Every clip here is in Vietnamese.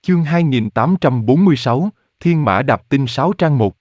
Chương 2846, Thiên Mã Đạp Tinh 6 trang 1.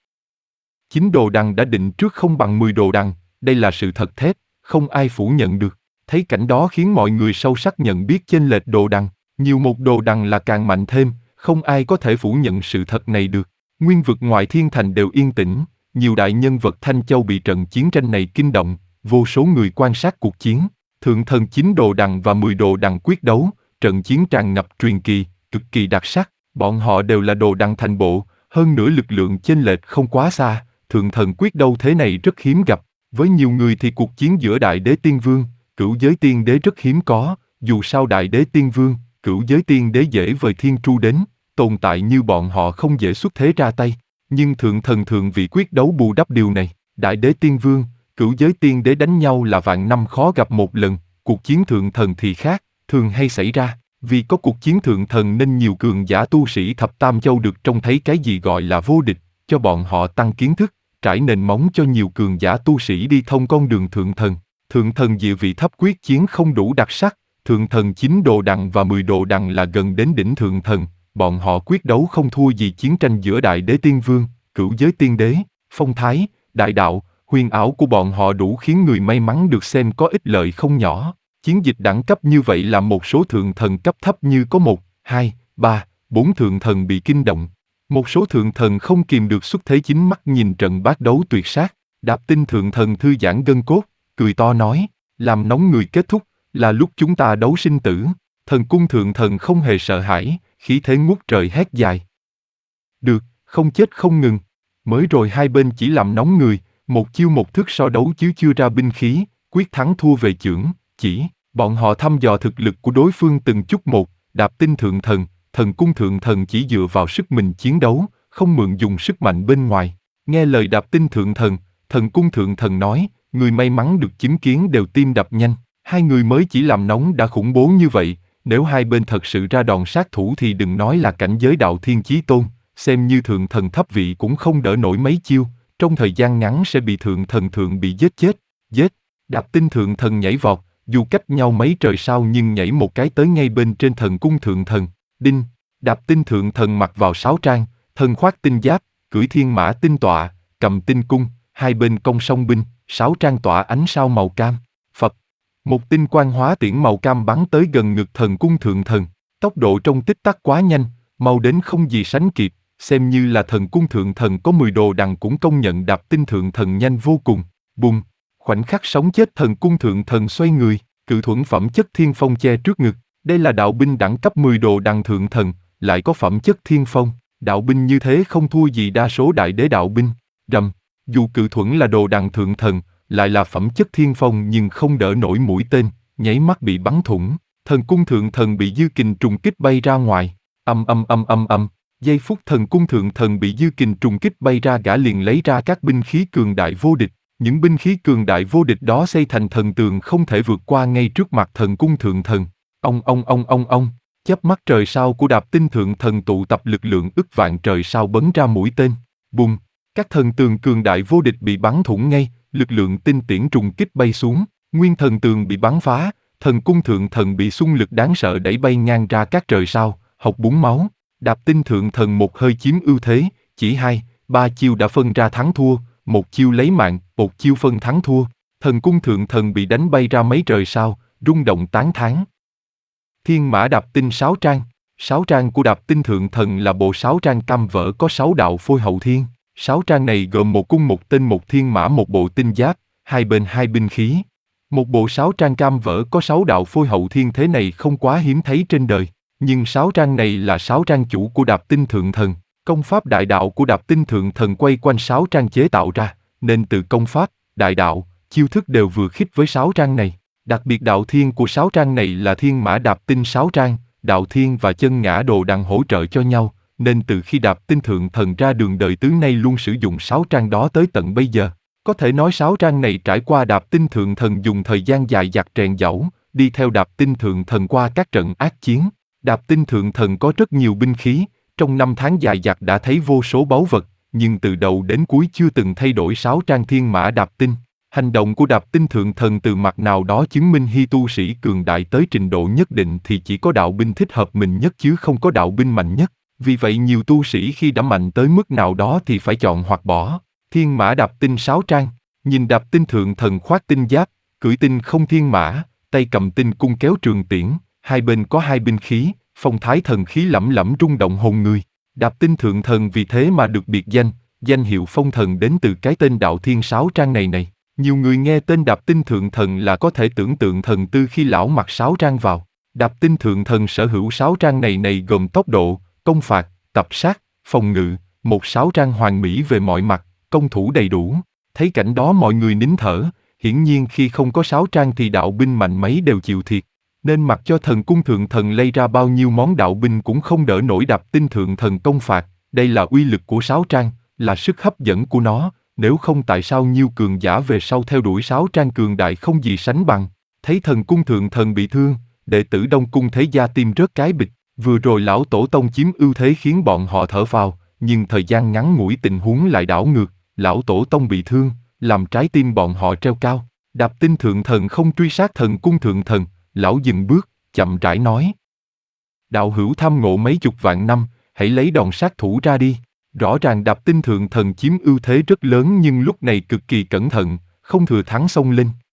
9 đồ đằng đã định trước không bằng 10 đồ đằng, đây là sự thật thép, không ai phủ nhận được. Thấy cảnh đó khiến mọi người sâu sắc nhận biết chênh lệch đồ đằng, nhiều một đồ đằng là càng mạnh thêm, không ai có thể phủ nhận sự thật này được. Nguyên vực ngoài thiên thành đều yên tĩnh, nhiều đại nhân vật Thanh Châu bị trận chiến tranh này kinh động, vô số người quan sát cuộc chiến. Thượng thần 9 đồ đằng và 10 đồ đằng quyết đấu, trận chiến tràn ngập truyền kỳ, cực kỳ đặc sắc. Bọn họ đều là đồ đằng thành bộ, hơn nữa lực lượng chênh lệch không quá xa. Thượng thần quyết đấu thế này rất hiếm gặp. Với nhiều người thì cuộc chiến giữa Đại Đế Tiên Vương, Cửu Giới Tiên Đế rất hiếm có. Dù sao Đại Đế Tiên Vương, Cửu Giới Tiên Đế dễ vời thiên tru đến, tồn tại như bọn họ không dễ xuất thế ra tay. Nhưng thượng thần thượng vị quyết đấu bù đắp điều này. Đại Đế Tiên Vương, Cửu Giới Tiên Đế đánh nhau là vạn năm khó gặp một lần. Cuộc chiến thượng thần thì khác, thường hay xảy ra. Vì có cuộc chiến thượng thần nên nhiều cường giả tu sĩ thập tam châu được trông thấy cái gì gọi là vô địch, cho bọn họ tăng kiến thức, trải nền móng cho nhiều cường giả tu sĩ đi thông con đường thượng thần. Thượng thần địa vị thấp quyết chiến không đủ đặc sắc, thượng thần 9 đồ đằng và 10 đồ đằng là gần đến đỉnh thượng thần, bọn họ quyết đấu không thua gì chiến tranh giữa Đại Đế Tiên Vương, Cửu Giới Tiên Đế. Phong thái, đại đạo, huyền ảo của bọn họ đủ khiến người may mắn được xem có ích lợi không nhỏ. Chiến dịch đẳng cấp như vậy làm một số thượng thần cấp thấp như có 1, 2, 3, 4 thượng thần bị kinh động. Một số thượng thần không kìm được xuất thế chính mắt nhìn trận bát đấu tuyệt sát. Đạp Tinh thượng thần thư giãn gân cốt, cười to nói, làm nóng người kết thúc, là lúc chúng ta đấu sinh tử. Thần cung thượng thần không hề sợ hãi, khí thế ngút trời hét dài. Được, không chết không ngừng. Mới rồi hai bên chỉ làm nóng người, một chiêu một thức so đấu chứ chưa ra binh khí, quyết thắng thua về chưởng, chỉ. Bọn họ thăm dò thực lực của đối phương từng chút một. Đạp Tinh thượng thần, thần cung thượng thần chỉ dựa vào sức mình chiến đấu, không mượn dùng sức mạnh bên ngoài. Nghe lời Đạp Tinh thượng thần, thần cung thượng thần nói, người may mắn được chứng kiến đều tim đập nhanh. Hai người mới chỉ làm nóng đã khủng bố như vậy, nếu hai bên thật sự ra đòn sát thủ thì đừng nói là cảnh giới đạo thiên chí tôn, xem như thượng thần thấp vị cũng không đỡ nổi mấy chiêu, trong thời gian ngắn sẽ bị thượng thần thượng bị giết chết. Giết! Đạp Tinh thượng thần nhảy vọt, dù cách nhau mấy trời sao nhưng nhảy một cái tới ngay bên trên thần cung thượng thần. Đinh! Đạp Tinh thượng thần mặc vào sáo trang, thân khoác tinh giáp, cưỡi thiên mã tinh tọa, cầm tinh cung, hai bên cong song binh, sáo trang tỏa ánh sao màu cam. Phật! Một tinh quang hóa tiễn màu cam bắn tới gần ngực thần cung thượng thần. Tốc độ trong tích tắc quá nhanh, mau đến không gì sánh kịp, xem như là thần cung thượng thần có 10 đồ đằng cũng công nhận Đạp Tinh thượng thần nhanh vô cùng. Bùng! Khoảnh khắc sống chết thần cung thượng thần xoay người, cự thuẫn phẩm chất thiên phong che trước ngực. Đây là đạo binh đẳng cấp 10 đồ đằng thượng thần, lại có phẩm chất thiên phong. Đạo binh như thế không thua gì đa số đại đế đạo binh. Rầm! Dù cự thuẫn là đồ đằng thượng thần, lại là phẩm chất thiên phong nhưng không đỡ nổi mũi tên, nháy mắt bị bắn thủng. Thần cung thượng thần bị dư kình trùng kích bay ra ngoài. Âm. Giây phút thần cung thượng thần bị dư kình trùng kích bay ra, gã liền lấy ra các binh khí cường đại vô địch. Những binh khí cường đại vô địch đó xây thành thần tường không thể vượt qua ngay trước mặt thần cung thượng thần. Ông. Chớp mắt trời sao của Đạp Tinh thượng thần tụ tập lực lượng ức vạn trời sao bắn ra mũi tên. Bùng! Các thần tường cường đại vô địch bị bắn thủng ngay, lực lượng tinh tiễn trùng kích bay xuống, nguyên thần tường bị bắn phá, thần cung thượng thần bị xung lực đáng sợ đẩy bay ngang ra các trời sao, hộc búng máu. Đạp Tinh thượng thần một hơi chiếm ưu thế, chỉ 2, 3 chiêu đã phân ra thắng thua, một chiêu lấy mạng, một chiêu phân thắng thua. Thần cung thượng thần bị đánh bay ra mấy trời sao, rung động tán thán. Thiên Mã Đạp Tinh 6 trang. 6 trang của Đạp Tinh thượng thần là bộ 6 trang cam vỡ có 6 đạo phôi hậu thiên. 6 trang này gồm một cung một tên một thiên mã một bộ tinh giáp, hai bên hai binh khí. Một bộ 6 trang cam vỡ có 6 đạo phôi hậu thiên thế này không quá hiếm thấy trên đời. Nhưng 6 trang này là 6 trang chủ của Đạp Tinh thượng thần. Công pháp đại đạo của Đạp Tinh thượng thần quay quanh 6 trang chế tạo ra, nên từ công pháp, đại đạo, chiêu thức đều vừa khít với 6 trang này. Đặc biệt đạo thiên của 6 trang này là Thiên Mã Đạp Tinh 6 trang, đạo thiên và chân ngã đồ đằng hỗ trợ cho nhau, nên từ khi Đạp Tinh thượng thần ra đường đời tứ nay luôn sử dụng 6 trang đó tới tận bây giờ. Có thể nói 6 trang này trải qua Đạp Tinh thượng thần dùng thời gian dài dặt rèn giẫu, đi theo Đạp Tinh thượng thần qua các trận ác chiến. Đạp Tinh thượng thần có rất nhiều binh khí, trong 5 tháng dài dặt đã thấy vô số báu vật, nhưng từ đầu đến cuối chưa từng thay đổi 6 trang Thiên Mã Đạp Tinh. Hành động của Đạp Tinh Thượng Thần từ mặt nào đó chứng minh hy tu sĩ cường đại tới trình độ nhất định thì chỉ có đạo binh thích hợp mình nhất chứ không có đạo binh mạnh nhất. Vì vậy nhiều tu sĩ khi đã mạnh tới mức nào đó thì phải chọn hoặc bỏ. Thiên mã đạp tinh 6 trang. Nhìn Đạp Tinh Thượng Thần khoác tinh giáp, cưỡi tinh không thiên mã, tay cầm tinh cung kéo trường tiễn, hai bên có hai binh khí, phong thái thần khí lẫm lẫm rung động hồn người. Đạp Tinh Thượng Thần vì thế mà được biệt danh, danh hiệu phong thần đến từ cái tên đạo thiên 6 trang này. Nhiều người nghe tên Đạp Tinh Thượng Thần là có thể tưởng tượng thần tư khi lão mặc 6 trang vào. Đạp Tinh Thượng Thần sở hữu 6 trang này gồm tốc độ, công phạt, tập sát, phòng ngự, một 6 trang hoàn mỹ về mọi mặt, công thủ đầy đủ. Thấy cảnh đó mọi người nín thở, hiển nhiên khi không có 6 trang thì đạo binh mạnh mấy đều chịu thiệt. Nên mặc cho thần cung thượng thần lay ra bao nhiêu món đạo binh cũng không đỡ nổi Đạp Tinh Thượng Thần công phạt. Đây là uy lực của 6 trang, là sức hấp dẫn của nó. Nếu không tại sao nhiều cường giả về sau theo đuổi 6 trang cường đại không gì sánh bằng. Thấy thần cung thượng thần bị thương, đệ tử Đông Cung Thế Gia tim rớt cái bịch. Vừa rồi lão tổ tông chiếm ưu thế khiến bọn họ thở phào, nhưng thời gian ngắn ngủi tình huống lại đảo ngược, lão tổ tông bị thương, làm trái tim bọn họ treo cao. Đạp Tinh Thượng Thần không truy sát thần cung thượng thần, lão dừng bước, chậm rãi nói. Đạo hữu tham ngộ mấy chục vạn năm, hãy lấy đòn sát thủ ra đi. Rõ ràng Đạp Tinh Thượng Thần chiếm ưu thế rất lớn nhưng lúc này cực kỳ cẩn thận, không thừa thắng xông lên.